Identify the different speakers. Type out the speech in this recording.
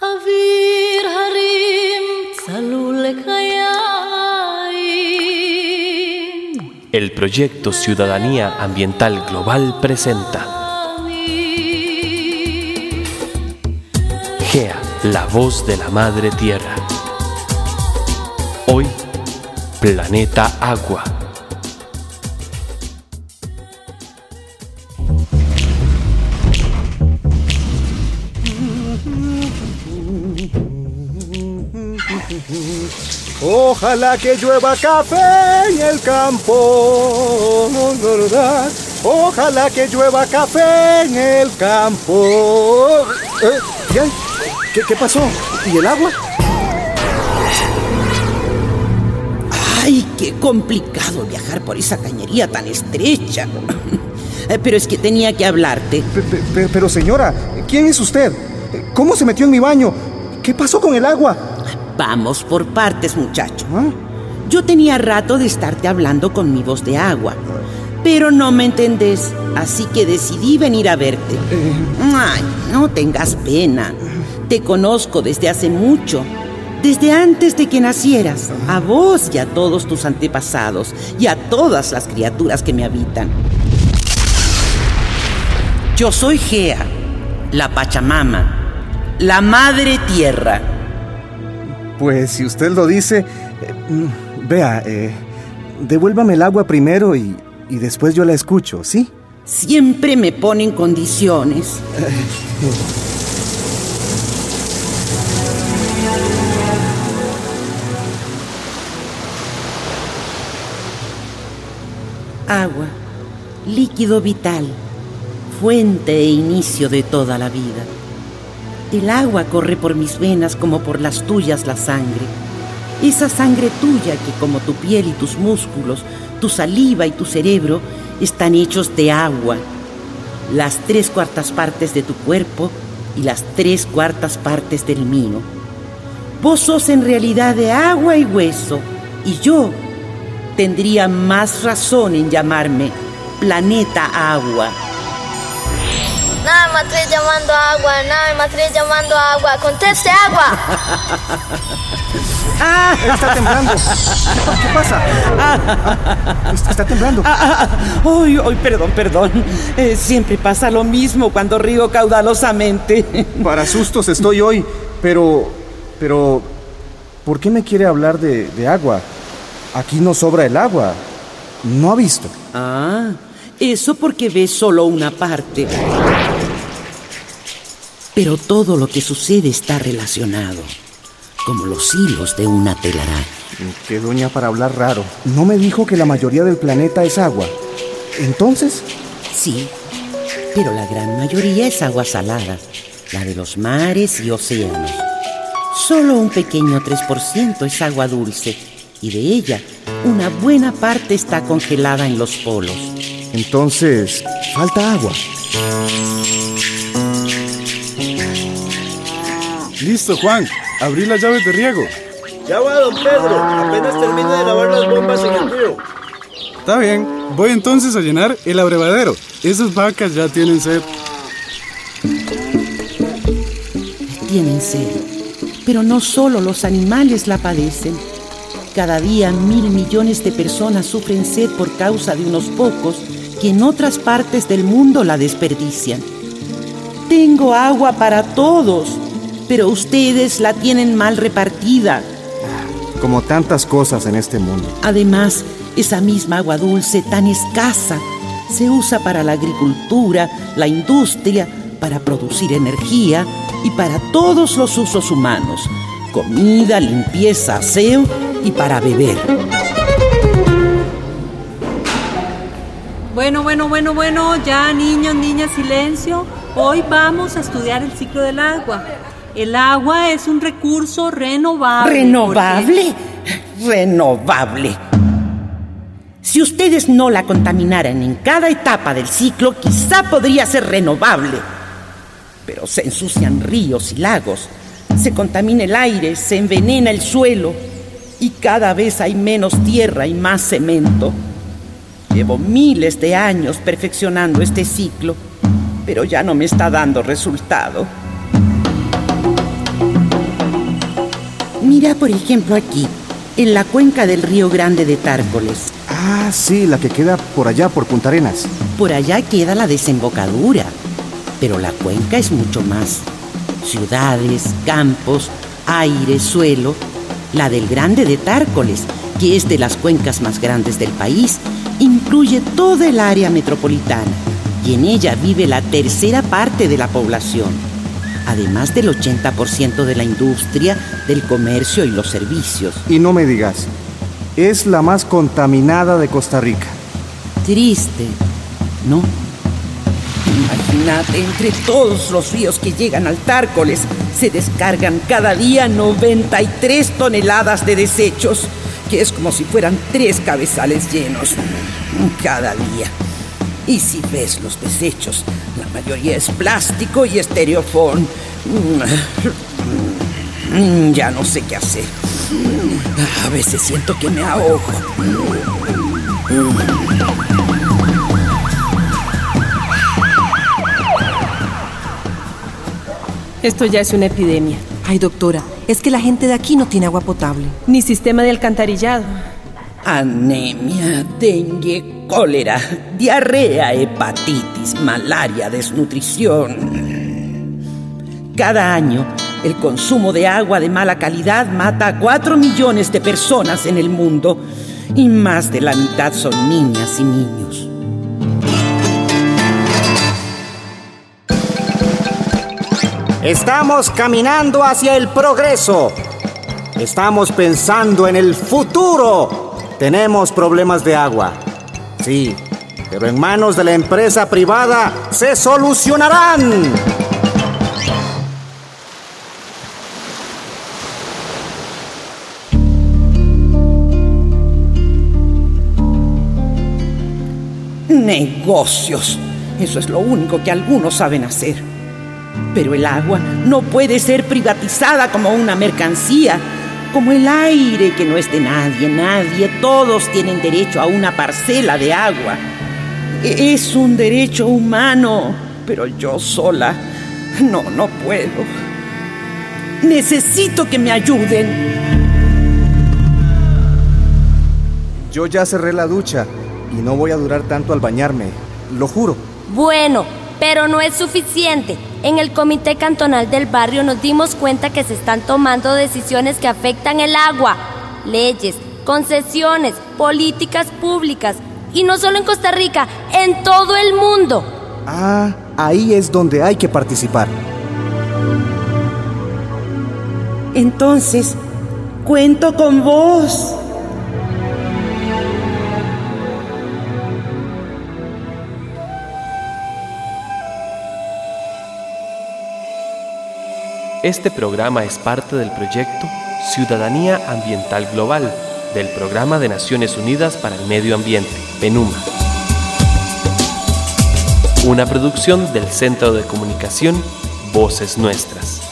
Speaker 1: אוויר הרים צלול לקיים.
Speaker 2: El proyecto Ciudadanía Ambiental Global presenta GEA, la voz de la Madre Tierra. Hoy, Planeta Agua.
Speaker 3: Ojalá que llueva café en el campo. Ojalá que llueva café en el campo. ¿Qué pasó? ¿Y el agua?
Speaker 4: ¡Ay, qué complicado viajar por esa cañería tan estrecha! Pero es que tenía que hablarte.
Speaker 3: Pero señora, ¿quién es usted? ¿Cómo se metió en mi baño? ¿Qué pasó con el agua?
Speaker 4: Vamos por partes, muchacho. Yo tenía rato de estarte hablando con mi voz de agua, pero no me entendés, así que decidí venir a verte. Ay, no tengas pena. Te conozco desde hace mucho, desde antes de que nacieras, a vos y a todos tus antepasados y a todas las criaturas que me habitan. Yo soy Gea, la Pachamama, la Madre Tierra.
Speaker 3: Pues si usted lo dice, vea, devuélvame el agua primero y después yo la escucho, ¿sí?
Speaker 4: Siempre me ponen condiciones. Agua, líquido vital, fuente e inicio de toda la vida. El agua corre por mis venas como por las tuyas la sangre. Esa sangre tuya que, como tu piel y tus músculos, tu saliva y tu cerebro, están hechos de agua. Las 3/4 partes de tu cuerpo y las 3/4 partes del mío. Vos sos en realidad de agua y hueso, y yo tendría más razón en llamarme Planeta Agua.
Speaker 1: Nave matriz llamando agua, nave matriz llamando agua, conteste agua.
Speaker 3: Está temblando. ¿Qué pasa? Está temblando.
Speaker 4: Ay, perdón. Siempre pasa lo mismo cuando río caudalosamente.
Speaker 3: Para sustos estoy hoy, pero, ¿por qué me quiere hablar de agua? Aquí no sobra el agua. ¿No ha visto?
Speaker 4: Eso porque ves solo una parte. Pero todo lo que sucede está relacionado, como los hilos de una telaraña.
Speaker 3: Qué doña para hablar raro. ¿No me dijo que la mayoría del planeta es agua? ¿Entonces?
Speaker 4: Sí, pero la gran mayoría es agua salada, la de los mares y océanos. Solo un pequeño 3% es agua dulce, y de ella, una buena parte está congelada en los polos.
Speaker 3: Entonces, falta agua.
Speaker 5: Listo, Juan. Abrí las llaves de riego.
Speaker 6: Ya va, don Pedro. Apenas termine de lavar las bombas en el río.
Speaker 5: Está bien. Voy entonces a llenar el abrevadero. Esas vacas ya tienen sed.
Speaker 4: Tienen sed. Pero no solo los animales la padecen. Cada día 1.000 millones de personas sufren sed por causa de unos pocos que en otras partes del mundo la desperdician. Tengo agua para todos, pero ustedes la tienen mal repartida.
Speaker 3: Como tantas cosas en este mundo.
Speaker 4: Además, esa misma agua dulce tan escasa se usa para la agricultura, la industria, para producir energía y para todos los usos humanos: comida, limpieza, aseo y para beber.
Speaker 7: Bueno, ya niños, niñas, silencio. Hoy vamos a estudiar el ciclo del agua. El agua es un recurso renovable.
Speaker 4: ¿Renovable? Renovable. Si ustedes no la contaminaran en cada etapa del ciclo, quizá podría ser renovable. Pero se ensucian ríos y lagos, se contamina el aire, se envenena el suelo y cada vez hay menos tierra y más cemento. Llevo miles de años perfeccionando este ciclo, pero ya no me está dando resultado. Mira, por ejemplo, aquí, en la cuenca del Río Grande de Tárcoles.
Speaker 3: Ah, sí, la que queda por allá, por Punta Arenas.
Speaker 4: Por allá queda la desembocadura, pero la cuenca es mucho más. Ciudades, campos, aire, suelo. La del Grande de Tárcoles, que es de las cuencas más grandes del país, incluye toda el área metropolitana y en ella vive la tercera parte de la población, además del 80% de la industria, del comercio y los servicios.
Speaker 3: Y no me digas, es la más contaminada de Costa Rica.
Speaker 4: Triste, ¿no? Imagínate, entre todos los ríos que llegan al Tárcoles, se descargan cada día 93 toneladas de desechos, que es como si fueran 3 cabezales llenos cada día. Y si ves los desechos, la mayoría es plástico y estereofón. Ya no sé qué hacer. A veces siento que me ahogo.
Speaker 8: Esto ya es una epidemia. Ay, doctora, es que la gente de aquí no tiene agua potable, ni sistema de alcantarillado.
Speaker 4: Anemia, dengue, cólera, diarrea, hepatitis, malaria, desnutrición. Cada año, el consumo de agua de mala calidad mata a 4 millones de personas en el mundo y más de la mitad son niñas y niños.
Speaker 3: Estamos caminando hacia el progreso. Estamos pensando en el futuro. Tenemos problemas de agua. Sí, pero en manos de la empresa privada se solucionarán.
Speaker 4: Negocios. Eso es lo único que algunos saben hacer. Pero el agua no puede ser privatizada como una mercancía, como el aire que no es de nadie. Todos tienen derecho a una parcela de agua. Es un derecho humano, pero yo sola no puedo. Necesito que me ayuden.
Speaker 3: Yo ya cerré la ducha y no voy a durar tanto al bañarme, lo juro.
Speaker 1: Bueno, pero no es suficiente. En el Comité Cantonal del Barrio nos dimos cuenta que se están tomando decisiones que afectan el agua, leyes, concesiones, políticas públicas. Y no solo en Costa Rica, en todo el mundo.
Speaker 3: Ah, ahí es donde hay que participar.
Speaker 4: Entonces, cuento con vos.
Speaker 2: Este programa es parte del proyecto Ciudadanía Ambiental Global del Programa de Naciones Unidas para el Medio Ambiente, PNUMA. Una producción del Centro de Comunicación Voces Nuestras.